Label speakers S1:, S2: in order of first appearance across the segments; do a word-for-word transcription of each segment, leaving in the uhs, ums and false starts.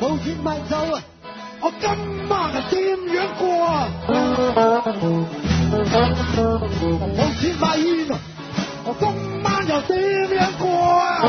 S1: 冇錢買酒啊！我今晚係點樣過啊？冇錢買煙啊！我今晚又點樣過啊？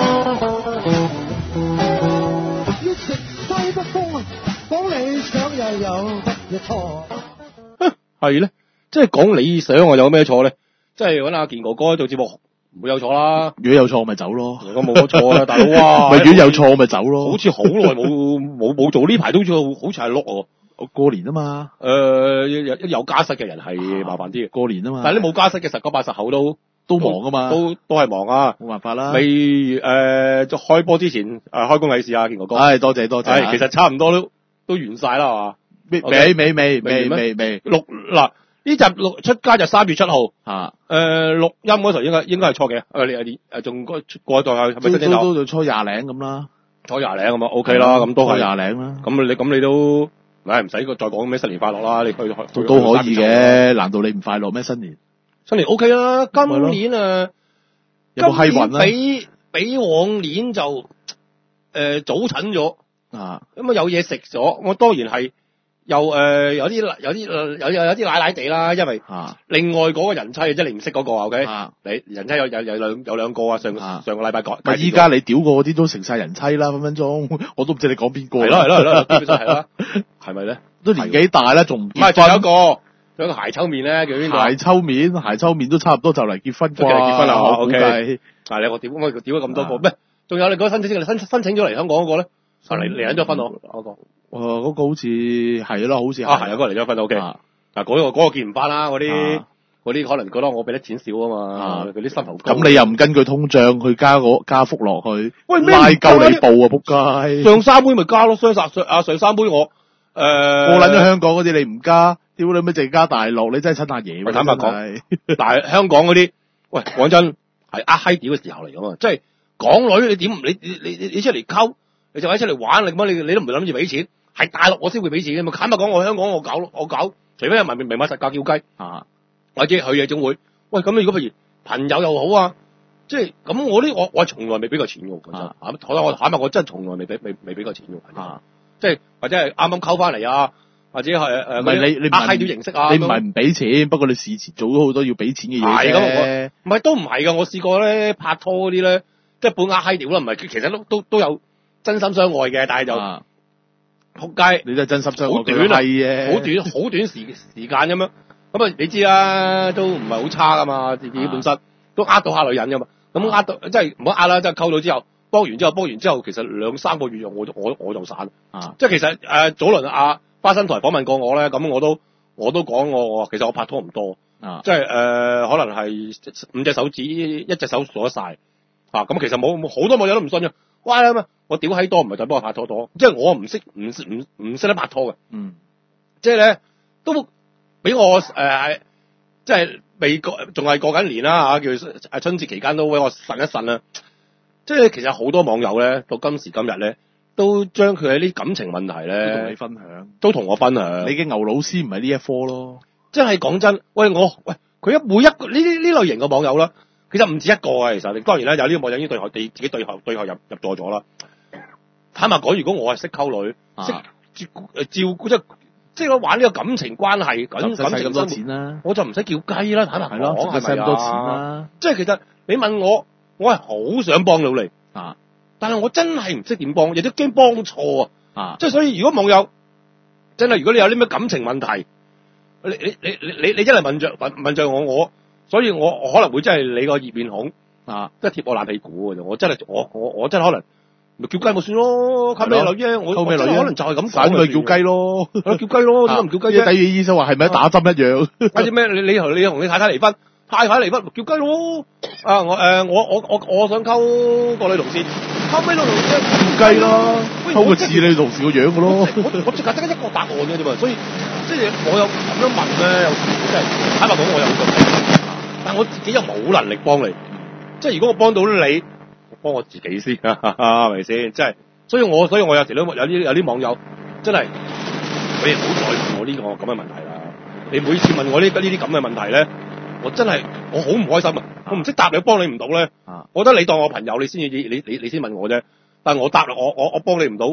S1: 要食西北風啊！講理想又有乜嘢錯？
S2: 係咧，即係講理想我有咩錯咧？即係揾阿健哥哥做節目。唔會有錯啦，
S3: 如果有錯咪走咯。
S2: 如果冇錯啦，大佬哇！
S3: 咪如果有錯咪走咯。
S2: 好似好耐冇冇冇做呢排都好似好似係碌喎。
S3: 我過年啊嘛。
S2: 誒、呃，有有家室嘅人係麻煩啲嘅。
S3: 過年啊嘛。
S2: 但係你冇家室嘅十九八十後都
S3: 都忙啊嘛。
S2: 都都係忙啊。
S3: 冇辦法啦。
S2: 未誒，就、呃、開波之前誒、呃、開工利是啊，健哥哥。
S3: 唉，多謝多謝。
S2: 係，其實差唔多都都完晒啦，係嘛？
S3: 未未未未未未未
S2: 六嗱。呢集錄出街就三月七號，
S3: 嚇，
S2: 誒錄音嗰時候應該應該係初幾啊？誒你你誒仲過過一代係咪新年頭？
S3: 都都初廿零咁啦，
S2: 初廿零咁啊 OK 啦，咁都係
S3: 廿零啦。
S2: 咁你咁你都，唉唔使再講咩新年快樂啦，你去去
S3: 都都可以嘅，難道你唔快樂咩？新年
S2: 新年 OK 啦，今年啊，
S3: 有冇閪運啊？
S2: 比比往年就誒、呃、早診咗
S3: 啊，
S2: 咁啊有嘢食咗，我當然係。又誒、呃、有啲有啲有有有啲奶奶地啦，因為另外嗰個人妻即係你唔識嗰個 OK，
S3: 啊
S2: 你人妻有有有兩有兩個啊，上上個禮拜講。
S3: 咪依家你屌過嗰啲都成晒人妻啦，分分鐘我都唔知你講邊個。
S2: 係咯係咯係咯，基本上係啦，係咪咧？
S3: 都年紀大啦，仲唔結婚？
S2: 唔係仲有一個，仲有個鞋抽面咧，叫邊個？
S3: 鞋抽面，鞋抽面都差唔多就嚟結婚
S2: 就嚟結婚啦
S3: ，OK。
S2: 係你我屌我屌咗咁多個咩？仲有你嗰個申請申申請咗嚟香港嗰個咧？嚟嚟緊咗婚我嗰個。
S3: 誒、呃，嗰、那個好似係咯，好似
S2: 啊係啊，嗰、那個嚟咗分 O K。嗱，嗰個嗰個見唔翻啦，嗰啲嗰啲可能覺得我俾得錢少啊嘛，嗰啲薪酬高。
S3: 咁你又唔根據通脹去加個加幅落去？
S2: 喂，
S3: 拉夠你報啊，仆街！
S2: 上三杯咪加咯，雙殺上啊上三杯我誒。
S3: 我撚咗香港嗰啲你唔加，屌你咩淨加大陸？你真係親下嘢。
S2: 坦白講，但係香港嗰啲，喂講真係呃閪屌嘅時候嚟㗎嘛，即係港女你點你你你你出嚟溝，你就喺出嚟玩，你乜你你都唔諗住俾錢。係大陸我先會俾錢嘅嘛，坦白講我香港我搞我搞，除非係明明明碼實價叫雞啊，或者去夜總會，喂咁如果譬如朋友又好啊，即係咁我啲我我係從來未俾過錢嘅，講真，啊，我坦白我真係從來未俾未未俾過錢嘅，啊，即係或者係啱啱溝翻嚟啊，或者係誒，
S3: 唔係你你
S2: 呃閪啲形式啊，
S3: 你唔係唔俾錢，不過你事前做咗好多要俾錢嘅嘢
S2: 係咁，唔係都唔係噶，我試過咧拍拖嗰啲咧，即係本呃閪屌啦，唔係其實都都都有真心相愛嘅，但係就。啊仆街，
S3: 你真係真心相愛，
S2: 好短啊，好短，好短時時間咁樣，咁啊你知啦，都唔係好差噶嘛，自己本身、啊、都呃到下女人噶嘛，咁呃到即係唔好呃啦，即係溝到之後，幫完之後，幫完之後，其實兩三個月我就我我就散，啊，即係其實誒、呃、早輪阿花生台訪問過我咧，咁我都我都講我我其實我拍拖唔多，啊，即係誒、呃、可能係五隻手指一隻手數得晒，啊，咁其實冇好多網友都唔信嘅。哇啦嘛！我屌閪多唔係就幫我拍拖多，即係我唔識唔唔唔識得拍拖嘅。嗯，即係咧都俾我誒、呃，即係未過，仲係過緊年啦嚇，叫誒春節期間都俾我呻一呻啦。即係其實好多網友咧，到今時今日咧，都將佢喺啲感情問題咧，
S3: 都同你分享，
S2: 都同我分享。
S3: 你嘅牛老師唔係呢一科咯，
S2: 即係講真，喂我喂佢一每一個呢啲呢類型嘅網友啦。其實唔止一個啊，其實你當然啦，有呢個網友已經對號，自己對號對號入入座咗啦。坦白講，如果我係識溝女，識、啊、照誒照顧即係即係我玩呢個感情關係，感感情咁多錢啦，我就唔使叫雞啦。坦白講，係咪啊？咁多錢啦，即係其實你問我，我係好想幫到你啊，但係我真係唔識點幫，亦都驚幫錯啊。啊，即係所以如果網友真係如果你有啲咩感情問題，你你你你你你真係問着問問着我我。所以我我可能會真係你個熱面孔啊，即係貼我爛屁股嘅啫。我真係我我我真係可能咪叫雞咪算咯，溝咩女啫？我溝咩女可能就係咁
S3: 散佢叫雞咯，
S2: 叫雞咯，點解唔叫雞啫？
S3: 第二醫生話係咪打針一樣？
S2: 或者咩？你你同你同你太太離婚，太太離婚叫雞咯。啊我誒、呃、我我我我想溝個女同事，溝咩女同事
S3: 叫雞啦，溝個似你同事個樣嘅咯。
S2: 我我即刻得一個答案嘅啫嘛。所以即係我有咁樣問咧，有時真係坦白講，我有個。但我自己又冇能力幫你，即係如果我幫到你，我幫我自己先，係咪先？即係，所以我所以我有時都有啲有啲網友真係，你唔好再問我呢個咁嘅問題啦。你每次問我呢呢啲咁嘅問題咧，我真係我好唔開心啊！我唔識答你，幫你唔到咧。我覺得你當我朋友，你先至你你你先問我啫。但係我答我我我幫你唔到，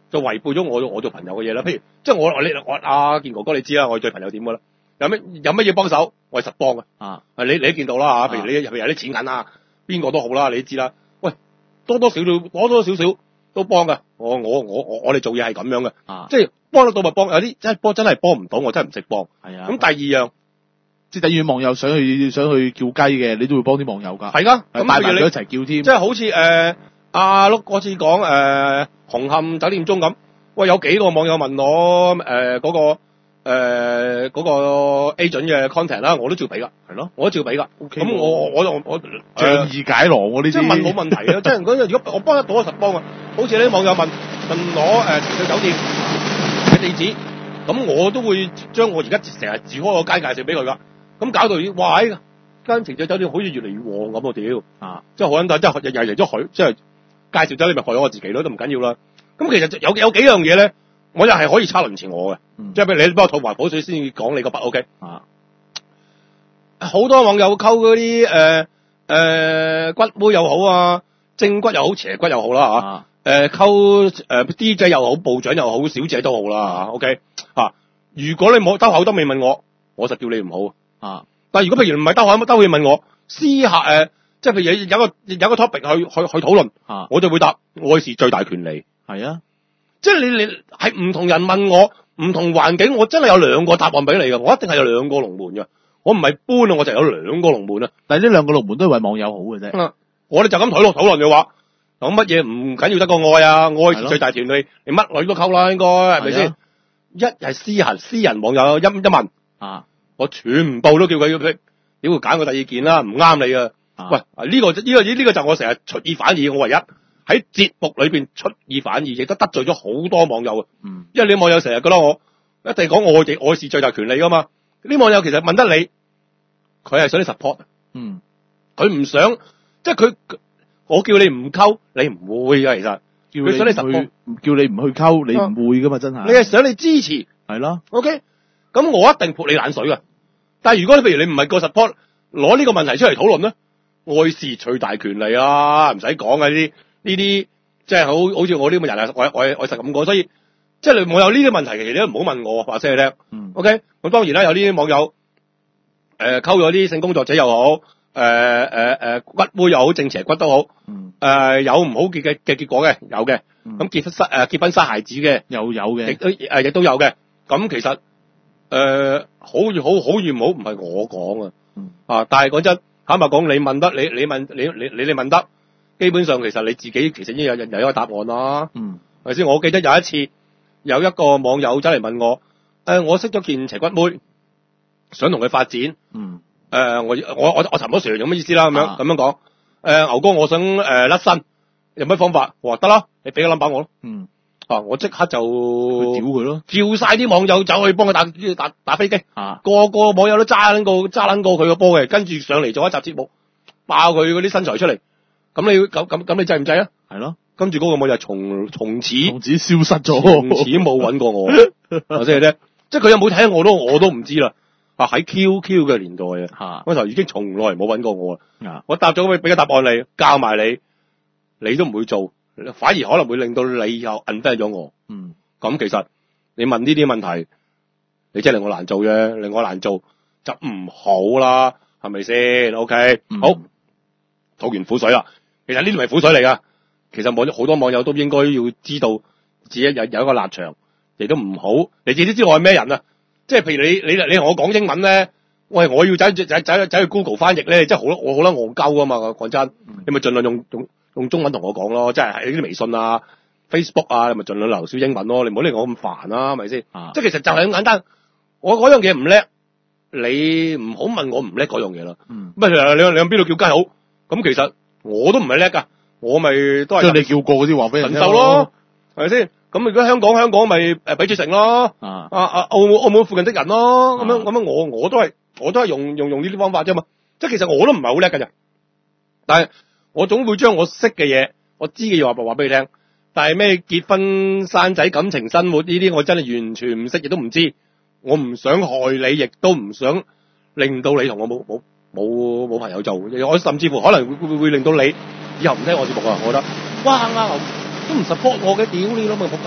S2: 就違背咗我我做朋友嘅嘢啦。譬如即係我你我阿健哥哥你知啦，我對朋友點㗎啦？有咩有乜嘢幫手，我係實幫嘅。
S3: 啊，
S2: 你你都見到啦嚇，譬如你譬如有啲錢銀啊，邊個都好啦，你都知啦。喂，多多少少多多少少都幫㗎。我我我我我哋做嘢係咁樣嘅，
S3: 啊，
S2: 即係幫得到咪幫，有啲真係幫真係幫唔到，我真係唔識幫。
S3: 係啊。
S2: 咁第二樣
S3: 即係等於網友想去想去叫雞嘅，你都會幫啲網友㗎。
S2: 係㗎，咁
S3: 帶埋佢一
S2: 譬如你
S3: 齊叫添。
S2: 即係好似誒阿碌嗰次講誒紅磡酒店中咁，喂有幾個網友問我誒嗰個。誒嗰個 agent 嘅 contact 啦，我都照俾㗎，係咯，我都照俾㗎。
S3: OK
S2: 咁我我我我
S3: 仗義解囊喎呢啲。
S2: 即係問冇問題啊！即係嗰如果我幫得到，我實幫啊。好似啲網友問問我誒情趣酒店嘅地址，咁我都會將我而家成日住開個間介紹俾佢㗎。咁搞到哇！呢間情趣酒店好似越嚟越旺咁喎屌！
S3: 啊，
S2: 即係好撚大，即係又又嚟咗佢，即係介紹酒店咪害咗我自己咯，都唔緊要啦。咁其實有有幾樣嘢咧。我又係可以差輪前我嘅，
S3: 嗯、
S2: 即係譬如你幫我吐埋口水先講你個筆 OK
S3: 啊！
S2: 好多網友溝嗰啲誒誒骨妹又好啊，正骨又好，邪骨又好啦嚇，誒溝誒 D J 又好，部長又好，小姐都好啦嚇 OK 嚇。如果你冇兜口都未問我，我實叫你唔好
S3: 啊！
S2: 但係如果譬如唔係兜口兜氣問我，私下誒、呃，即係譬如有有個有個 topic 去去去討論，
S3: 啊，
S2: 我就會答愛是最大權利。
S3: 係啊。
S2: 即係你你係唔同人問我，唔同環境，我真係有兩個答案俾你㗎。我一定係有兩個龍門㗎。我唔係搬啊，我就有兩個龍門啊。
S3: 但係呢兩個龍門都係為網友好嘅啫。
S2: 嗯，我哋就咁討論討論嘅話，講乜嘢唔緊要得個愛啊？愛是最大權利，你乜女都溝啦，應該係咪先？一係私人私人網友一一問
S3: 啊，
S2: 我全部都叫佢要佢，屌佢揀個第二件啦，唔啱你啊！喂，呢個呢個呢個就我成日出爾反爾，我唯一。喺節目裏邊出爾反爾，亦都得罪咗好多網友啊！嗯，因為你網友成日覺得我一定講愛嘅愛是最大權利噶嘛，啲網友其實問得你，佢係想你 support，嗯，佢唔想，即係佢，我叫你唔溝，你唔會噶，其實，佢想你 support，
S3: 叫你唔去溝，你唔會噶嘛，真係，
S2: 你係想你支持，
S3: 係咯
S2: ，OK，咁我一定潑你冷水噶，但係如果你譬如你唔係個 support，攞呢個問題出嚟討論咧，愛是最大權利啊，唔使講嘅呢啲。呢啲即係好好似我呢咁嘅人啊，我我我實咁講，所以即係你網友呢啲問題，其實你都唔好問我，話聲你聽。嗯。OK，咁當然啦，有呢啲網友誒溝咗啲性工作者又好，誒誒誒骨妹又好，正邪骨都好。嗯。誒、呃、有唔好結嘅嘅結果嘅，有嘅。咁、嗯、結婚生誒結婚生孩子嘅，又有嘅。亦都誒亦都有嘅。咁其實誒、呃、好與好，好與唔好，唔係我講啊。嗯。啊，但係講真，坦白講，你問得你你問你你你你問得。基本上其實你自己其實已經有有一個答案啦，嗯，係咪先？我記得有一次有一個網友走嚟問我，誒、呃，我識咗件邪骨妹，想同佢發展，嗯，誒、呃，我我我我沉咗船，有乜意思啦？咁樣咁樣講，誒、呃，牛哥，我想誒甩、呃、身，有咩方法？我話得啦，你俾個 number 我咯，嗯，啊，我即刻就屌佢咯，叫晒啲網友走去幫佢打打打飛機，啊，個個網友都揸撚過揸撚過佢個波嘅，跟住上嚟做一集節目，爆佢嗰啲身材出嚟。咁你咁咁咁你制唔制啊？係咯，跟住嗰個網友從從此從此消失咗，從此冇揾過我，或者係咧，即係佢有冇睇我都我都唔知啦。啊喺 Q Q 嘅年代啊，嗰頭已經從來冇揾過我啦。我答咗佢俾個答案你，教埋你，你都唔會做，反而可能會令到你又 unfriend 咗我。嗯，咁其實你問呢啲問題，你真係令我難做啫，令我難做就唔好啦，係咪先 ？OK，嗯，好，吐完苦水啦。其實呢啲唔係苦水嚟噶，其實網好多網友都應該要知道自己有有一個立場，亦都唔好。你自己都知我係咩人啊？即係譬如你你你同我講英文咧，喂，我要走走走走去 Google 翻譯咧，即係好我好啦戇鳩啊嘛，講真，你咪盡量用用用中文同我講咯，即係喺啲微信啊、Facebook 啊，你咪盡量留少英文咯，你唔好令我咁煩啦，係咪先？啊，即係其實就係咁簡單。我嗰樣嘢唔叻，你唔好問我唔叻嗰樣嘢啦。嗯，乜你你喺邊度叫雞好？咁其實。我都唔係叻噶，我咪都係即係你叫過嗰啲話俾人聽咯，係咪先？咁如果香港香港咪誒比住城咯，啊啊啊澳澳門附近的人咯，咁樣咁樣我我都係我都係用用用呢啲方法啫嘛，即係其實我都唔係好叻㗎咋，但係我總會將我識嘅嘢，我知嘅嘢話話俾你聽。但係咩結婚生仔感情生活呢啲，我真係完全唔識，亦都唔知。我唔想害你，亦都唔想令到你同我冇冇。冇冇朋友做，我甚至乎可能會會會令到你以後唔聽我節目啊！我覺得，哇啱都唔 support 我嘅，屌你老母仆街！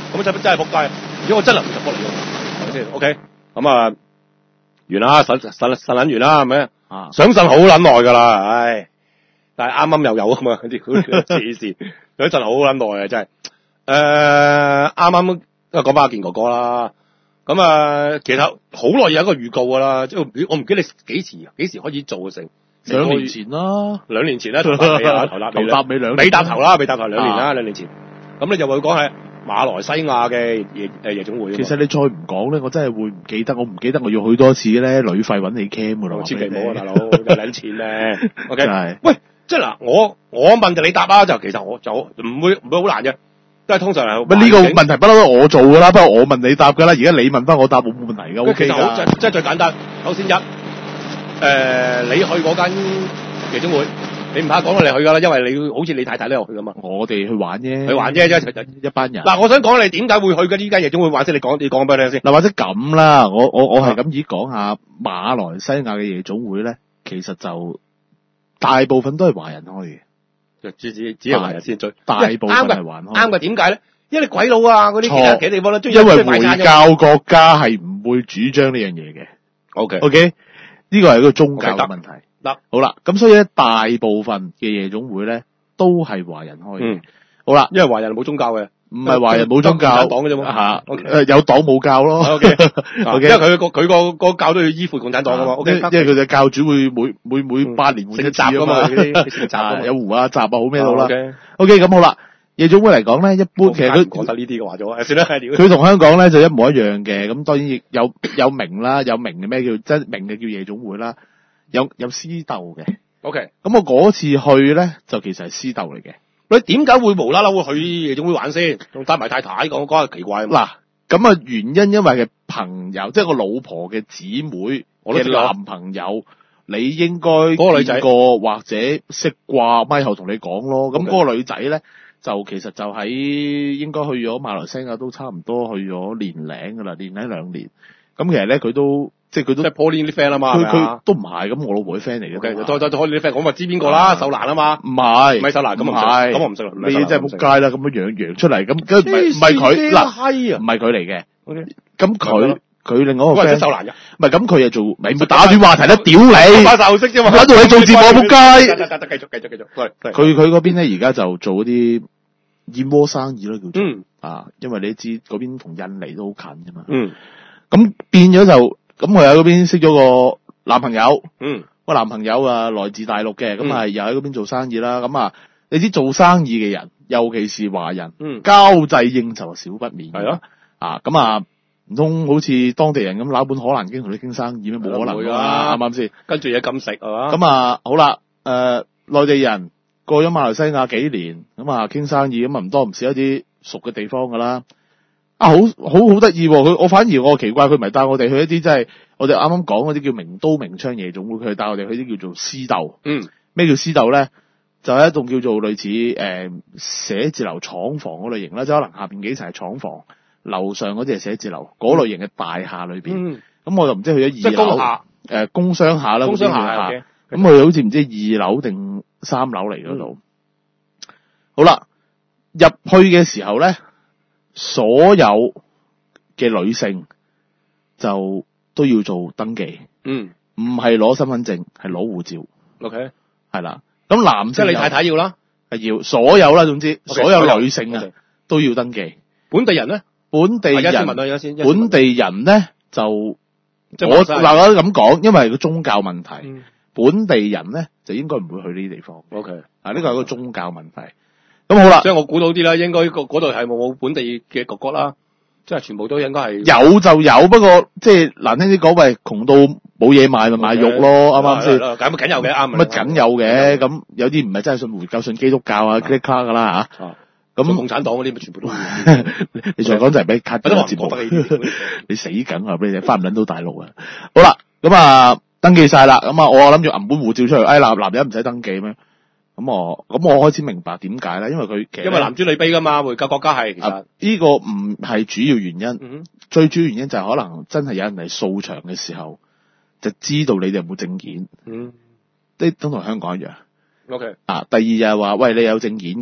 S2: 咁真真係仆街。如果我真係唔 support 你，係咪先 ？OK， 咁啊完啦，呻呻呻撚完啦，係咪？
S3: 啊，
S2: 想呻好撚耐㗎啦，唉！但係啱啱又有啊嘛，啲黐線，有一陣好撚耐啊，真係。誒啱啱講翻阿健哥哥啦，咁啊其實好耐有一個預告㗎啦，即係我唔記得你幾時幾時開始做嘅成
S3: 兩年前啦，
S2: 兩年前啦，頭搭尾啊，頭搭尾
S3: 頭搭尾兩年，
S2: 尾搭頭啦，尾搭頭兩年啦，
S3: 啊
S2: 兩年前。咁你就會講係馬來西亞嘅夜誒夜總會。
S3: 其實你再唔講咧，我真係會唔記得，我唔記得我要去多次咧，旅費揾你 cam 㗎啦，
S2: 千祈唔好啊，大佬有撚錢咧。OK，
S3: 係
S2: 喂，即係嗱，我我問就你答啦，就其實我就唔會唔會好難嘅，都係通常係。
S3: 乜呢個問題不嬲都我做㗎啦，不過我問你答㗎啦，而家你問翻我答冇冇問題㗎 ，OK
S2: 其實好
S3: 㗎。
S2: 即係最簡單。首先一誒、呃，你去嗰間夜總會。你唔怕講你去㗎啦，因為你好似你太太都有去㗎嘛。
S3: 我哋去玩啫，
S2: 去玩啫，啫
S3: 一班人。
S2: 嗱，我想講你點解會去嘅呢間夜總會玩先？你講，你講俾我聽先。
S3: 嗱，或者咁啦，我我我係咁意講下馬來西亞嘅夜總會咧，其實就大部分都係華人開嘅，
S2: 就只只只係華人先最
S3: 大部分係華人開。
S2: 啱嘅，點解咧？因為你鬼佬啊，嗰啲其他其他地方咧，中意
S3: 因為回教國家係唔會主張呢樣嘢嘅。
S2: O K
S3: O K，呢個係一個宗教嘅問題。
S2: 嗱，
S3: 好啦，咁所以咧，大部分嘅夜總會咧都係華人開嘅。
S2: 嗯，
S3: 好啦，
S2: 因為華人冇宗教嘅，
S3: 唔係華人冇宗教，
S2: 黨嘅啫嘛。
S3: 嚇，
S2: Okay
S3: 誒有黨冇教咯。
S2: O K O K，因為
S3: OK
S2: 佢個佢個個教都要依附共產黨噶嘛。O K，
S3: 因為佢嘅教主會每每每八年換一次
S2: 㗎嘛，啲
S3: 啊有胡啊、雜啊，好咩到啦。
S2: O K
S3: O K，咁好啦，夜總會嚟講咧，一般其實佢
S2: 講得呢啲嘅話咗，算啦，
S3: 佢同香港咧就一模一樣嘅。咁當然亦有有名啦，有名嘅咩叫真名嘅叫夜總會啦，有有私鬥嘅。
S2: O K，
S3: 咁我嗰次去咧就其實係私鬥嚟嘅。
S2: 你點解會無啦啦會去夜總會玩先？仲帶埋太太講講係奇怪。
S3: 嗱，咁啊原因因為嘅朋友，即係我老婆嘅姊妹嘅男朋友，你應該
S2: 嗰個女仔
S3: 見過或者識掛咪後同你講咯。咁
S2: Okay
S3: 嗰個女仔咧就其實就喺應該去咗馬來西亞都差唔多去咗年零㗎啦，年零兩年。咁其實咧佢都即係佢都
S2: 即係 Pauline 啲 friend 啊嘛，
S3: 佢
S2: 係咪啊
S3: 佢都唔係咁，我老婆啲 friend 嚟嘅。
S2: OK，再再再 Pauline 啲 friend，我咪知邊個啦，秀蘭啊嘛。
S3: 唔係
S2: 唔係秀蘭，咁
S3: 唔
S2: 唔識
S3: 係
S2: 咁我唔識啦。
S3: 你真係仆街啦！咁樣揚揚出嚟，咁梗唔係唔係佢嗱，
S2: 係
S3: 唔係佢嚟嘅。
S2: OK，
S3: 咁佢佢另外一個
S2: 喂，
S3: friend
S2: 識秀蘭嘅，
S3: 唔係咁佢又做，咪唔好打斷話題啦！屌你，
S2: 發晒識啫嘛，
S3: 喺度你做節目仆街。
S2: 得得得，繼續繼續繼續，喂，
S3: 佢佢嗰邊咧而家就做嗰啲燕窩生意咯，叫做
S2: 嗯
S3: 啊，因為你知嗰邊同印尼都好近㗎嘛。
S2: 嗯
S3: 咁變咗就咁，佢喺嗰邊識咗個男朋友。
S2: 嗯
S3: 個男朋友啊，來自大陸嘅，咁啊
S2: 嗯
S3: 又喺嗰邊做生意啦。咁啊，你知做生意嘅人，尤其是華人，
S2: 嗯，
S3: 交際應酬少不免。
S2: 係咯，
S3: 啊，咁啊，唔通好似當地人咁揦本可蘭經同你傾生意咩？冇可能㗎啦，啱唔啱先？
S2: 跟住嘢咁食係嘛？
S3: 咁啊，好啦，誒，內地人過咗馬來西亞幾年，咁啊傾生意，咁啊唔多唔少一啲熟嘅地方㗎啦。啊，好好好得意喎！佢我反而我奇怪，佢唔係帶我哋去一啲即係我哋啱啱講嗰啲叫名都名槍夜總會，佢係帶我哋去啲叫做私鬥。
S2: 嗯，
S3: 咩叫私鬥咧？就係、是、一棟叫做類似誒、呃、寫字樓廠房嗰類型啦，即係可能下邊幾層係廠房，樓上嗰啲係寫字樓嗰類型嘅大廈裏邊。咁、
S2: 嗯、
S3: 我就唔知去咗二樓。
S2: 即係工廈。
S3: 誒工商廈啦，
S2: 工商廈。
S3: 咁佢好似唔知二樓定三樓嚟嗰度。嗯、好啦，入去嘅時候咧。所有嘅女性就都要做登記，
S2: 嗯，
S3: 唔係攞身份證，係攞護照。
S2: OK，
S3: 係啦。咁男性
S2: 即係你太太要啦，
S3: 係要所有啦，總之
S2: okay，
S3: 所有女性啊
S2: okay，
S3: 都要登記。
S2: 本地人咧，
S3: 本地人，本地人咧就我嗱我咁講，因為係個宗教問題，嗯、本地人咧就應該唔會去呢啲地方。
S2: OK，
S3: 啊呢個係一個宗教問題。咁好啦，
S2: 即係我估到啲啦，應該嗰度係冇冇本地嘅哥哥啦，即係全部都應該係
S3: 有就有，不過即係難聽啲講，喂窮到冇嘢賣咪賣肉咯，啱唔啱先？
S2: 咁咪梗有嘅，啱
S3: 乜梗有嘅，咁有啲唔係真係信回教、信基督教啊、click 卡噶啦嚇。咁
S2: 共產黨嗰啲咪全部都
S3: 你再講就係俾 cut 咗個節目，你死梗啊！俾你翻唔撚到大陸啊！好啦，咁啊登記晒啦，咁啊我諗住揞本護照出嚟，哎男男人唔使登記咩？咁我咁我開始明白點解咧，因為佢其實因
S2: 為男尊女卑噶嘛，回教國家係其實呢、啊
S3: 呢個唔係主要原因，
S2: 嗯、
S3: 最主要原因就係可能真係有人嚟掃場嘅時候，就知道你哋有冇證件，
S2: 嗯，
S3: 即係都同香港一樣。
S2: OK，
S3: 啊，第二就係話，喂你有證件嘅，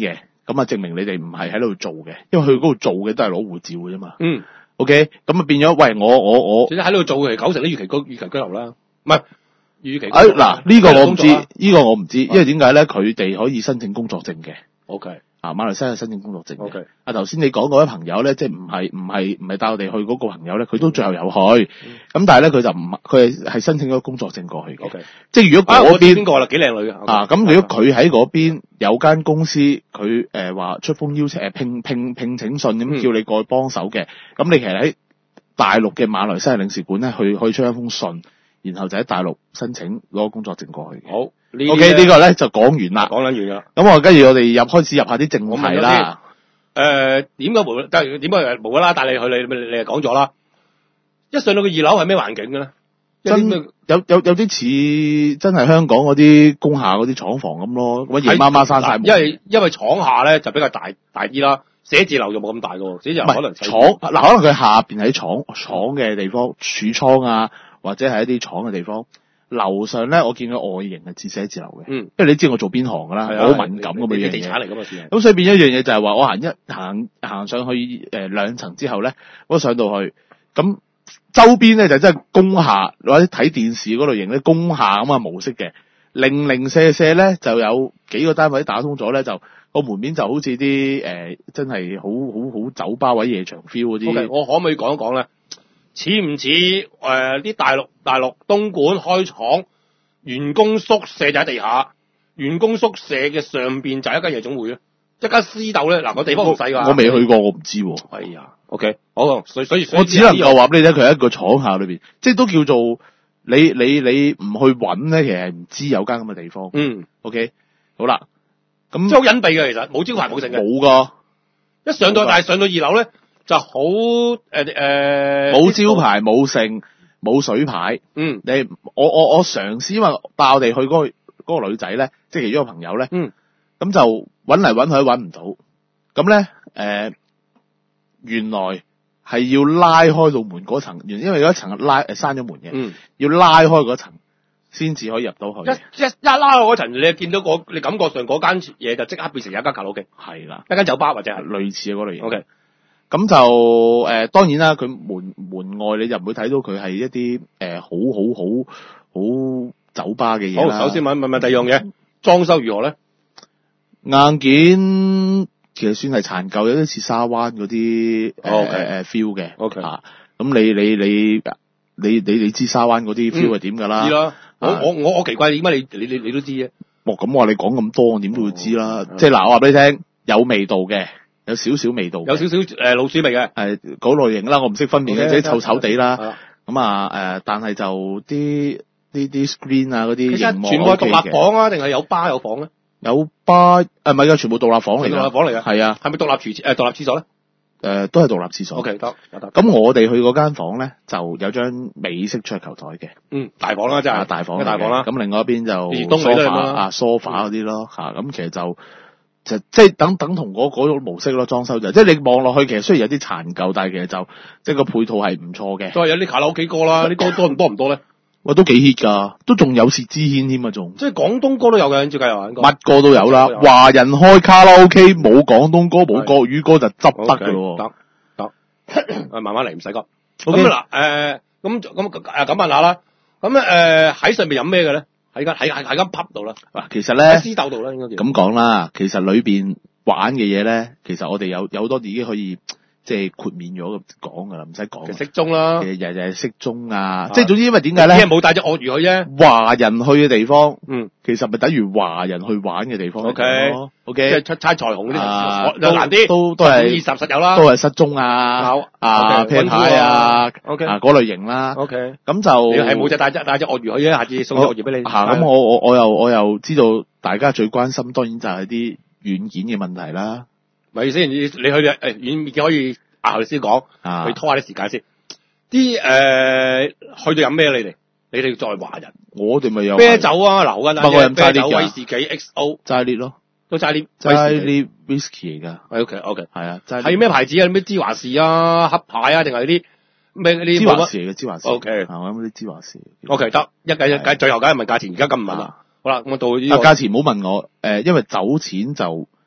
S3: 咁啊證明你哋唔係喺度做嘅，因為去嗰度做嘅都係攞護照嘅啫嘛。
S2: 嗯。
S3: OK，咁啊變咗，喂我我我，
S2: 即係喺度做嘅九成都預期居預期居留啦，唔係預期。
S3: 誒嗱呢個我唔知，
S2: 呢
S3: 呢個我唔知，因為點解咧？佢哋可以申請工作證嘅。
S2: O K。
S3: 啊，馬來西亞申請工作證。
S2: O K。
S3: 啊，頭先你講嗰位朋友咧，即係唔係唔係唔係帶我哋去嗰個朋友咧，佢都最後有去，咁、嗯、但係咧佢就唔佢係係申請咗工作證過去嘅。
S2: O K。
S3: 即係如果嗰邊邊
S2: 個啦，幾靚女嘅。
S3: 啊，咁如果佢喺嗰邊有間公司，佢誒話出封邀請誒聘聘聘請信咁叫你過去幫手嘅，咁、嗯、你其實喺大陸嘅馬來西亞領事館咧，去可以出一封信，然後就喺大陸申請攞工作證過去嘅。
S2: 好。
S3: O K， 呢個咧就講完啦，
S2: 講緊完啦。
S3: 咁我跟住我哋入開始入下啲正題啦。
S2: 誒點解無但係點解無啦啦帶你去？你你你係講咗啦。一上到個二樓係咩環境嘅咧？
S3: 真有有有啲似真係香港嗰啲工廈嗰啲廠房咁咯，乜夜媽媽閂晒門。
S2: 因為因為廠下咧就比較大大啲啦，寫字樓就冇咁大嘅，寫字樓可能
S3: 廠嗱，可能佢下邊喺廠廠嘅地方儲倉啊，或者係一啲廠嘅地方。樓上咧，我見佢外形係似寫字樓嘅，嗯，因為你知我做邊行㗎啦，我好敏感咁嘅樣嘢。地產嚟㗎嘛，算係。咁所以變咗一樣嘢就係話，我行一行行上去誒、呃、兩層之後咧，我上到去，咁周邊咧就真係工廈或者睇電視嗰類型咧工廈咁嘅模式嘅，零零舍舍咧就有幾個單位打通咗咧，就個門面就好似啲誒真係好好好酒吧或者夜場 feel 嗰啲。
S2: Okay，我可唔可以講一講咧？似唔似誒啲大陸大陸東莞開廠員工宿舍就喺地下，員工宿舍嘅上邊就係一間夜總會咧，一間私竇咧，嗱個地方好細㗎。
S3: 我未去過，我唔知喎。
S2: 係啊 ，OK，好，所以所以
S3: 我只能夠話俾你聽，佢係一個廠廈裏邊，即係都叫做你你你唔去揾咧，其實係唔知有間咁嘅地方。嗯 ，OK， 好啦，咁
S2: 即係好隱蔽嘅，其實冇招牌冇剩嘅。
S3: 冇㗎，
S2: 一上到但係上到二樓咧。就好誒誒，冇、呃、
S3: 招牌冇剩冇水牌。嗯，你我我我嘗試，因為帶我哋去嗰、嗰個嗰個女仔咧，即係其中一個朋友咧。嗯，咁就揾嚟揾去都揾唔到。咁咧誒，原來係要拉開到門嗰層，因為有一層拉誒閂咗門嘅。嗯，要拉開嗰層先至可以入到去。一一一拉開嗰層，你見到嗰、嗰個、你感覺上嗰間嘢就即刻變成一間卡拉 OK。係啦，一間酒吧或者係類似嘅嗰類型。OK。咁就誒、呃、當然啦，佢門門外你就唔會睇到佢係一啲誒、呃、好好好好酒吧嘅嘢啦。好，首先問問問第二樣嘢，裝修如何咧？硬件其實算係殘舊，有啲似沙灣嗰啲誒誒 feel 嘅。O K 啊，咁你你你你你你知沙灣嗰啲 feel 係點㗎啦？知啦。我我我我奇怪點解你你你你都知嘅？哦，咁我話你講咁多，我點都會知啦。即係嗱，我話俾你聽，有味道嘅。有少少味道，有少少誒老鼠味嘅，係嗰類型啦，我唔識分辨嘅，即係臭臭地啦。咁啊誒，但係就啲啲啲 screen 啊嗰啲，全部係獨立房啊，定係有吧有房咧？有吧誒，唔係㗎，全部獨立房嚟㗎。獨立房嚟㗎，係啊。係咪獨立廚誒獨立廁所咧？誒，都係獨立廁所。O K，得得。咁我哋去嗰間房咧，就有張美式桌球台嘅。嗯，大房啦，真係大房，大房啦。咁另外一邊就 sofa 啊 sofa 嗰啲咯嚇，咁其實就。就即係等等同嗰嗰種模式咯，裝修就即係你望落去，其實雖然有啲殘舊，但係其實就即係個配套係唔錯嘅。都係有啲卡拉 OK歌啦，啲歌多唔多唔多咧？喂，都幾 hit 㗎，都仲有薛之謙添啊，仲即係廣東歌都有嘅，照計話應該乜歌都有啦。華人開卡拉 OK 冇廣東歌冇國語歌就執得㗎咯。得得，誒慢慢嚟唔使急。咁嗱誒，咁咁誒咁問下啦。咁誒喺上面飲咩嘅咧？喺間喺喺喺間 pub 度啦，嗱，其實咧喺私竇度啦，應該咁講啦。其實裏邊玩嘅嘢咧，其實我哋有有好多已經可以即係豁免咗咁講噶啦，唔使講。其實適中啦，其實日日係適中啊，即係總之因為點解咧？啲人冇帶隻鱷魚去啫。華人去嘅地方，嗯，其實咪等於華人去玩嘅地方。O K O K，即係出差彩虹嗰啲，又難啲，都都係二十實有啦，都係失蹤啊，啊啤牌啊 ，O K 啊嗰類型啦。O K，咁就你係冇隻帶隻帶隻鱷魚去啫，下次送隻鱷魚俾你。嚇，咁我我我又我又知道大家最關心，當然就係啲軟件嘅問題啦。咪先，你你去誒軟件可以啊，頭先講，去拖下啲時間先。啲誒去到飲咩？你哋你哋作為華人，我哋咪有啤酒啊，嗱，好簡單嘅啤酒威士忌 X O 齋烈咯，都齋烈齋烈 whisky 嚟㗎。O K O K，係啊，係咩牌子啊？咩芝華士啊，黑牌啊，定係啲咩啲芝華士嚟嘅芝華士。O K，我諗啲芝華士。O K 得，一計一最後梗係問價錢，而家咁唔問啦。好啦，咁我到呢個價錢唔好問我，誒，因為酒錢就。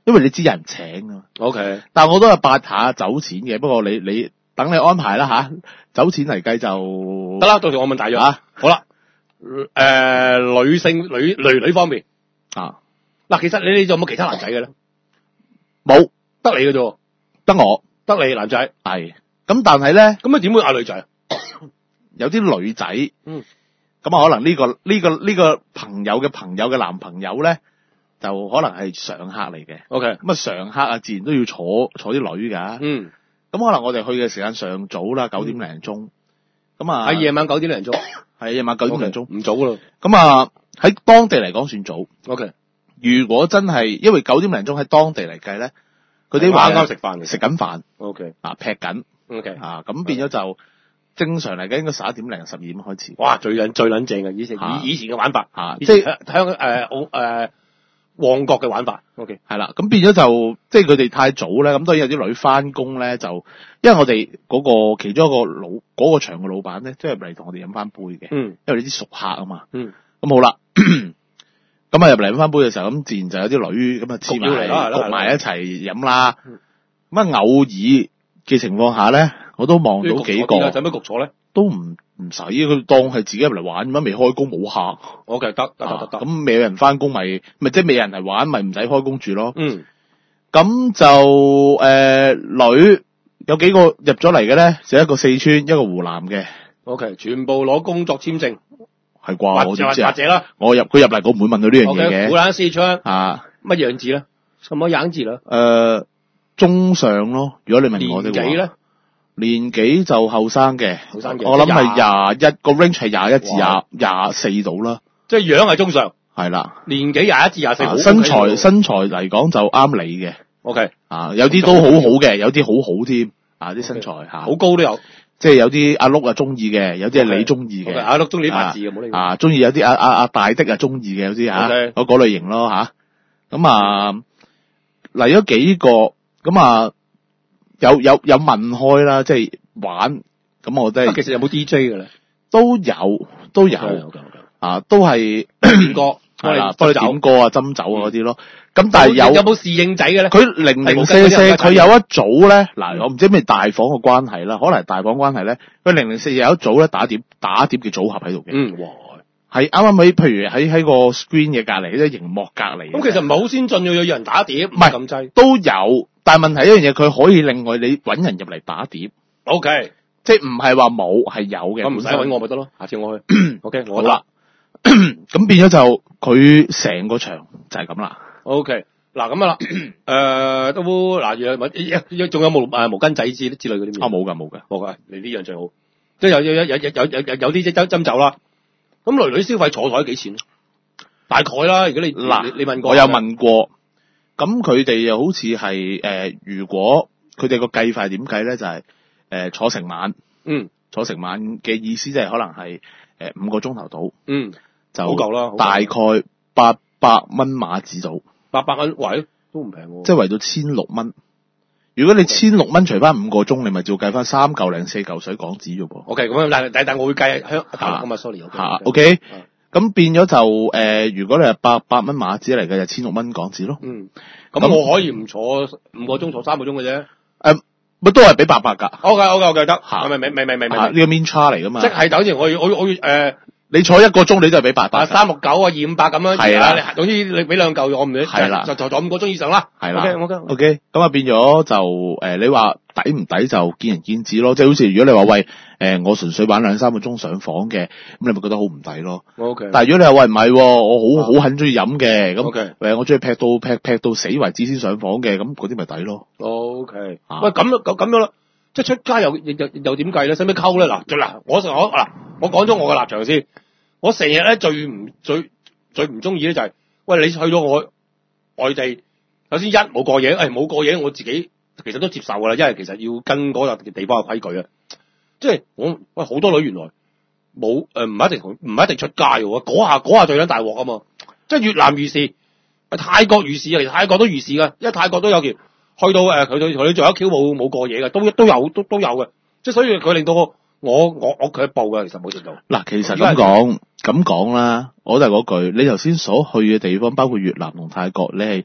S3: 因為你知有人請啊嘛。
S2: OK，
S3: 但我都係八下走錢嘅，不過你你等你安排啦吓，走錢嚟計就
S2: 得啦，到時我問大約
S3: 啊。
S2: 好啦，誒、呃，女性女女女方面
S3: 啊，
S2: 嗱，其實你哋仲有冇其他男仔嘅咧？
S3: 冇，
S2: 得你嘅啫，
S3: 得我
S2: 得你男仔，
S3: 係。咁但係咧，
S2: 咁你點會嗌女仔啊？
S3: 有啲女仔，
S2: 嗯，
S3: 咁啊可能呢、個呢、個呢、個朋友嘅朋友嘅男朋友咧，就可能係常客嚟嘅。
S2: OK，
S3: 咁啊常客啊，自然都要坐坐啲女噶。
S2: 嗯，
S3: 咁可能我哋去嘅時間上早啦，九點零鐘。咁啊
S2: 喺夜晚九點零鐘，
S3: 係夜晚九點零鐘，
S2: 唔早咯。
S3: 咁啊喺當地嚟講算早。
S2: OK，
S3: 如果真係因為九點零鐘喺當地嚟計咧，佢哋
S2: 啱啱食飯嘅
S3: 食緊飯
S2: OK，
S3: 啊，劈緊
S2: OK，
S3: 啊，咁變咗就正常嚟講應該十一點零十二點開始。
S2: 哇，最撚最撚正嘅，以前
S3: 啊
S2: 以以前嘅玩法，
S3: 啊，
S2: 即
S3: 即係
S2: 係香誒澳誒旺角嘅玩法。OK，
S3: 係啦，咁變咗就即係佢哋太早咧，咁當然有啲女翻工咧就，因為我哋嗰個其中一個老嗰、個場嘅老闆咧，即係嚟同我哋飲翻杯嘅，
S2: 嗯
S3: 因為你啲熟客啊嘛，
S2: 嗯，
S3: 咁好啦，咁啊入嚟飲翻杯嘅時候，咁自然就有啲女咁啊黐埋
S2: 焗嚟啦係啦
S3: 焗埋一齊飲啦
S2: 嗯，
S3: 咁啊偶爾嘅情況下咧，我都望到幾個
S2: 使乜焗坐咧
S3: 都唔唔使，佢當係自己入嚟玩，咁未開工冇客。
S2: ？OK，得得得得得，
S3: 咁未有人翻工咪咪即係未有人嚟玩咪唔使開工住咯。
S2: 嗯
S3: 咁就誒、呃、女有幾個入咗嚟嘅咧，就一個四川，一個湖南嘅，
S2: ，OK，全部攞工作簽證，
S3: 係啩？我
S2: 或者
S3: 點知啊
S2: 或？者啦
S3: 我入佢入嚟，我唔會問到呢樣嘢
S2: ，OK，湖
S3: 嘅。
S2: 南四川
S3: 啊
S2: 乜樣子咧？什麼樣子咧？
S3: 誒、呃、中上咯，如果你問我的話，
S2: 年紀咧？
S3: 年紀就後生嘅，
S2: 後生嘅
S3: 我諗係
S2: 即係
S3: 廿一個 range 係廿一至廿
S2: 哇
S3: 廿四度啦，
S2: 即係樣係中上，
S3: 係啦。
S2: 年紀廿一至廿四，好
S3: 啊身
S2: OK
S3: 材
S2: 喎
S3: 身材嚟講就啱你嘅。
S2: OK，
S3: 啊，有啲都好好嘅，有啲好好添，啊啲身材嚇，
S2: 好高都有。
S3: 即係有啲阿碌啊中意嘅，有啲係你中意
S2: OK，
S3: 嘅，
S2: 阿碌中意啲八字嘅，冇理佢。
S3: 啊中意有啲阿阿阿大的啊中意嘅，有啲嚇，
S2: OK
S3: 嗰嗰類型咯嚇。咁啊嚟咗幾個，咁啊有有有問開啦，即係玩，咁我覺得
S2: 啊其實有冇 D J 嘅咧？
S3: 都有都有
S2: OK，OK，OK
S3: 啊，都係
S2: 點歌，
S3: 係啦，
S2: 幫你斟酒
S3: 幫你點歌啊、斟酒啊嗰啲咯。咁但係
S2: 有有
S3: 有
S2: 冇侍應仔嘅咧？
S3: 佢零零舍舍，佢有一組咧，嗱，我唔知咩大房嘅關係啦，可能係大房關係咧，佢零零舍有一組咧打碟打碟嘅組合喺度嘅，
S2: 嗯，哇！
S3: 係啱啱喺，譬如喺喺個 screen 嘅隔離，即係熒幕隔離。
S2: 咁其實唔係好先進嘅，有人打碟，唔
S3: 係
S2: 咁滯。
S3: 都有，但係問題一樣嘢，佢可以另外你揾人入嚟打碟，
S2: OK，
S3: 即係唔係話冇，係有嘅。
S2: 咁唔使
S3: 本身
S2: 揾我咪得咯，下次我去。OK，我
S3: 好啦，咁變咗就佢成個場就係咁啦。
S2: OK，嗱咁啊啦，誒都嗱，有仲有冇誒毛巾仔之之類嗰啲
S3: 啊冇㗎冇㗎，
S2: 冇㗎，你呢樣最好。即係有有有有有有有有啲即係斟酒啦。咁女女消費坐台幾錢？大概啦，如果你
S3: 嗱
S2: 你你問過，
S3: 我有問過，咁佢哋又好似係誒，如果佢哋個計法點計咧，就係、呃、坐成晚，
S2: 嗯
S3: 坐成晚嘅意思即係可能係誒五個鐘頭到，
S2: 嗯，
S3: 就
S2: 好夠啦好夠
S3: 大概八百蚊馬紙到，
S2: 八百蚊，喂都唔平喎。
S3: 即係為到千六蚊。如果你千六蚊除翻五個鐘，你咪照計翻三嚿零四嚿水港紙啫噃。
S2: OK，咁但但但我會計香大陸咁啊，sorry。
S3: 嚇，OK，咁變咗就誒、呃，如果你係八百蚊馬紙嚟嘅，就千六蚊港紙咯。
S2: 嗯，咁我可以唔坐五個鐘，坐三個鐘嘅啫。
S3: 誒，咪都係俾八百㗎。
S2: OK，OK，OK 得，
S3: 嚇
S2: 係咪明明明明明
S3: 啊呢個 mean chart 嚟㗎嘛。
S2: 即係等於我要我要我要誒
S3: 你坐一個鐘，你就係俾八百。
S2: 啊三六九啊二五八咁樣。
S3: 係啦
S2: 你總之你俾兩嚿我唔理。
S3: 係啦
S2: 就就坐五個鐘以上啦。
S3: 係啦
S2: OK，OK。
S3: OK，咁啊變咗就誒、呃，你話抵唔抵就見仁見智咯。即係好似如果你話喂誒、呃，我純粹玩兩三個鐘上房嘅，咁你咪覺得好唔抵咯。
S2: OK。
S3: 但係如果你話喂唔係，我好好很中意飲嘅，咁
S2: OK
S3: 誒我中意劈到劈劈到死為止先上房嘅，咁嗰啲咪抵咯。
S2: OK。
S3: 啊
S2: 喂，咁咁咁樣啦，即係出街又又又點計咧？使唔使溝咧？嗱，最嗱，我成我嗱，我講咗我嘅立場先。我成日咧最唔最最唔中意咧就係、是，喂你去到我外地，首先一冇過夜，誒冇過夜我自己其實都接受噶啦，因為其實要跟嗰個地方嘅規矩啊。即係我喂好多女原來冇誒唔一定同唔一定出街嘅喎，嗰下嗰下最撚大鑊啊嘛！即係越南如是，泰國如是，其實泰國都如是噶，因為泰國都有條去到誒佢佢佢仲有一橋冇冇過夜嘅，都都有都都有嘅，即係所以佢令到我我我我佢報嘅，其實冇程度。
S3: 嗱，其實咁講咁講啦，我都係嗰句，你頭先所去嘅地方，包括越南同泰國，你係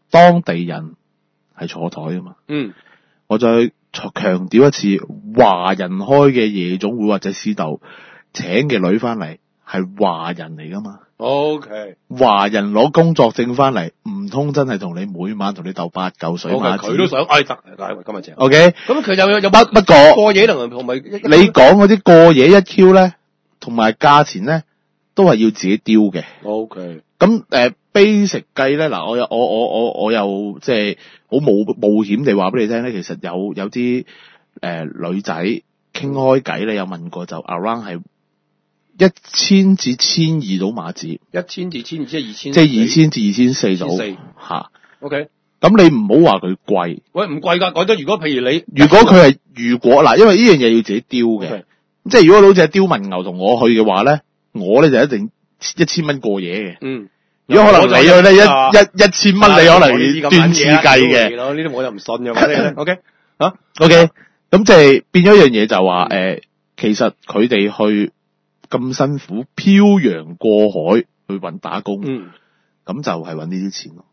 S3: 當地人係坐台啊嘛。
S2: 嗯，
S3: 我再強調一次，華人開嘅夜總會或者私竇請嘅女翻嚟係華人嚟噶嘛。
S2: O K，
S3: 華人攞工作證翻嚟，唔通真係同你每晚同你鬥八嚿水馬子？
S2: 佢都想，哎得，今日正。
S3: O K，
S2: 咁佢有有有
S3: 不不過
S2: 過夜能同埋你
S3: 講嗰啲過夜一 Q 咧，同埋價錢咧，都係要自己丟嘅。
S2: O K，
S3: 咁誒 basic 計咧，嗱我有我我我我又即係好冒冒險地話俾你聽咧，其實有有啲誒、呃、女仔傾開偈咧，有問過就 around 係一千至千二到馬子，
S2: 一千至千二即係二千，
S3: 即係二千至二千四到
S2: 四
S3: 嚇。
S2: O K，
S3: 咁你唔好話佢貴，
S2: 喂唔貴㗎，講咗如果譬如你，
S3: 如果佢係如果嗱，因為呢樣嘢要自己丟嘅，okay. 即係如果好似係丟文牛同我去嘅話咧，我咧就一定一千蚊過夜嘅。
S2: 嗯，
S3: 如果可能你去咧一一一千蚊，你可能斷次計嘅。
S2: 呢啲我又唔信嘅。O K， 嚇
S3: ，O K， 咁即係變咗一樣嘢就話誒、呃，其實佢哋去咁辛苦漂洋過海去揾打工，嗯，咁就係揾呢啲錢咯。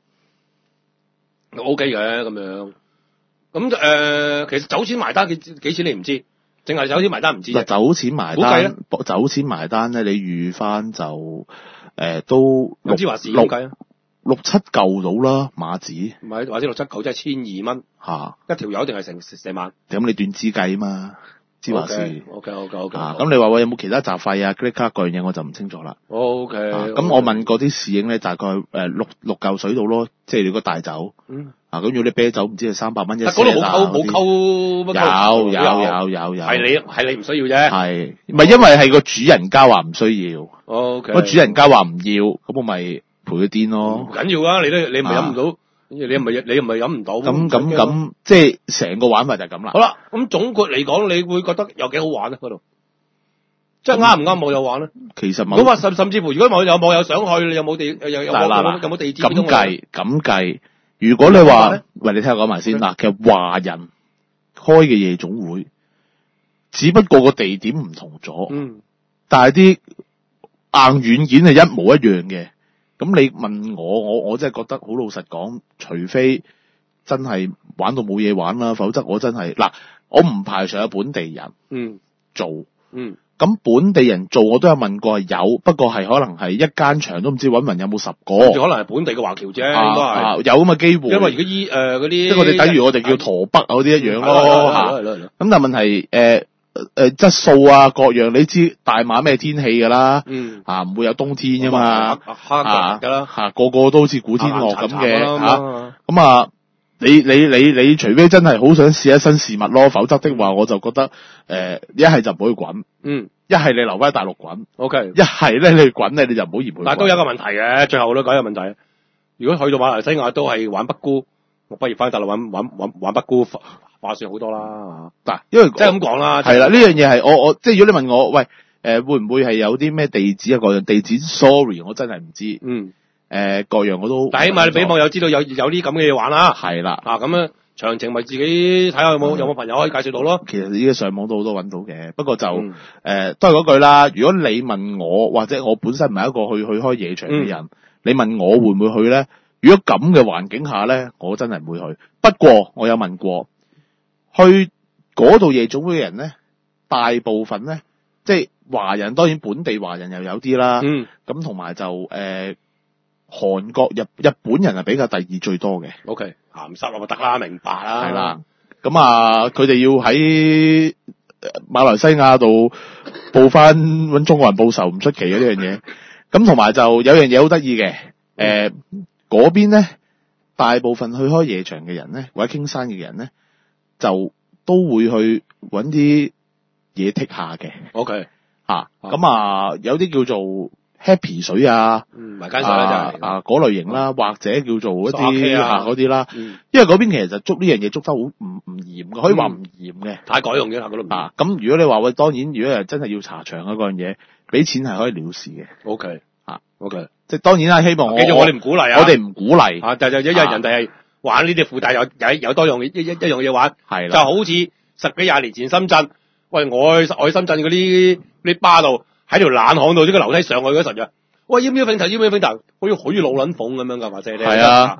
S2: O K 嘅咁樣，咁誒、呃，其實酒錢埋單幾幾錢你唔知，淨係酒錢埋單唔知。嗱，
S3: 酒錢埋單，酒錢埋單咧，你預翻就誒、呃、都
S2: 唔知話事咁計啊，
S3: 六七嚿到啦馬子，
S2: 唔係或者六七嚿即係千二蚊
S3: 嚇，
S2: 一條友定係成成萬？
S3: 咁你斷資計啊嘛。知話事
S2: ，OK OK OK，
S3: 啊，咁你話喂有冇其他雜費啊、credit card 嗰樣嘢我就唔清楚啦。
S2: OK，
S3: 咁我問嗰啲侍應咧，大概誒六六嚿水度咯，即係你個大酒。嗯。啊，咁如果你啤酒唔知係三百蚊一。
S2: 嗰度冇溝冇溝乜溝？
S3: 有有有有有。
S2: 係你係你唔需要啫。
S3: 係，唔係因為係個主人家話唔需要。
S2: OK。
S3: 個主人家話唔要，咁我咪陪佢癲咯。
S2: 唔緊要啊，你都你咪飲唔到。你又唔係你又唔係飲唔到，
S3: 咁咁咁，即係成個玩法就係咁啦。
S2: 好啦，咁總括嚟講，你會覺得有幾好玩咧？嗰度，即係啱唔啱網友玩咧？
S3: 其實冇。
S2: 咁話甚甚至乎，如果網有網友想去，你有冇地有有有冇有冇地址？
S3: 咁計咁計，如果你話，喂，你聽我講埋先嗱，其實華人開嘅夜總會，只不過個地點唔同咗，嗯，但係啲硬軟件係一模一樣嘅。咁你問我，我我真係覺得好老實講，除非真係玩到冇嘢玩啦，否則我真係嗱，我唔排除有本地人嗯做嗯，咁本地人做我都有問過有，不過係可能係一間場都唔知揾勻有冇十個，
S2: 可能係本地嘅華僑啫，應該係、啊、有
S3: 咁嘅機會。因為
S2: 而家依誒嗰啲，即
S3: 係我哋等於我哋叫陀北嗰啲一樣咯嚇。咁但係問題誒。呃誒、呃，質素啊，各樣你知大馬咩天氣噶啦，嗯，啊唔會有冬天噶嘛，啊噶啦，吓個個都好似古天樂咁嘅吓，咁啊，你你你你除非真係好想試一新事物咯，否則的話我就覺得誒，一係就唔好去滾，嗯，一係你留翻喺大陸滾 ，OK， 一係咧你滾咧你就唔好嫌佢。
S2: 但係都有一個問題嘅，最後都講一個問題，如果去到馬來西亞都係玩北姑，我不如翻大陸玩玩玩玩北姑。話算好多啦，嗱，因為即係咁講啦，係啦，呢樣嘢係我我即係如果你問我，喂，誒、呃、會唔會係有啲咩地址啊？各樣地址 ，sorry，我真係唔知，嗯，誒、呃、各樣我都，但起碼你俾網友知道有有啲咁嘅嘢玩啦，係啦，啊咁樣詳情咪自己睇下有冇有冇朋友可以介紹到咯。其實依家上網都好多揾到嘅，不過就誒、嗯呃、都係嗰句啦。如果你問我或者我本身唔係一個去去開夜場嘅人、嗯，你問我會唔會去咧？如果咁嘅環境下咧，我真係唔會去。不過我有問過。去嗰度夜總會嘅人咧，大部分咧，即係華人，當然本地華人又有啲啦。嗯，咁同埋就誒、呃、韓國、日日本人係比較第二最多嘅。O K， 鹹濕咪得啦，明白啦。係啦，咁啊，佢哋要喺馬來西亞度報翻揾中國人報仇唔出奇嘅呢樣嘢。咁同埋就有樣嘢好得意嘅，誒嗰邊咧，大部分去開夜場嘅人咧，或者傾生意嘅人咧。就都會去揾啲嘢剔下嘅 ，OK 嚇，咁啊有啲叫做 Happy 水啊，嗯，埋街水啦就係啊嗰類型啦，或者叫做一啲啊嗰啲啦，因為嗰邊其實就捉呢樣嘢捉得好唔唔嚴嘅，可以話唔嚴嘅，太改用嘅嚇嗰度啊。咁如果你話喂，當然如果係真係要查場啊嗰樣嘢，俾錢係可以了事嘅 ，OK 嚇 ，OK， 即係當然啦，希望我記住我哋唔鼓勵啊，我哋唔鼓勵啊，就就因為人哋係。玩呢啲附帶有有有多樣一一一樣嘢玩，係啦，就好似十幾廿年前深圳，喂我去我去深圳嗰啲啲巴度喺條冷巷度，呢個樓梯上去嗰陣嘅，喂要唔要揈頭要唔要揈頭，好似好似老撚鳳咁樣㗎，或者你係啊，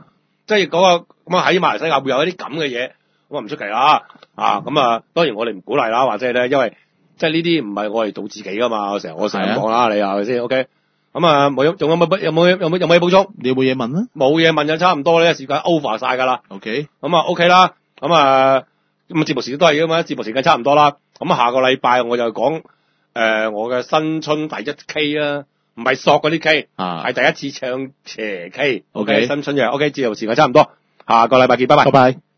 S2: 即係嗰個咁啊喺馬來西亞會有一啲咁嘅嘢，咁啊唔出奇啦。啊，咁啊當然我哋唔鼓勵啦，或者咧，因為即係呢啲唔係我哋做自己噶嘛，我成日我成日講啦，你係咪先 ？OK， 咁啊冇有仲有冇有冇有冇有冇嘢補充？
S3: 你有冇嘢問啊？
S2: 冇嘢問就差唔多咧，時間 over 晒㗎啦。
S3: OK，
S2: 咁啊 OK 啦，咁啊咁節目時間都係㗎嘛，節目時間差唔多啦。咁下個禮拜我就講誒、呃、我嘅新春第一 K 啊，唔係索嗰啲 K，
S3: 啊
S2: 係第一次唱斜 K。OK，,
S3: OK
S2: 新春嘅 OK，節目時間差唔多，下個禮拜見，拜拜。
S3: 拜拜。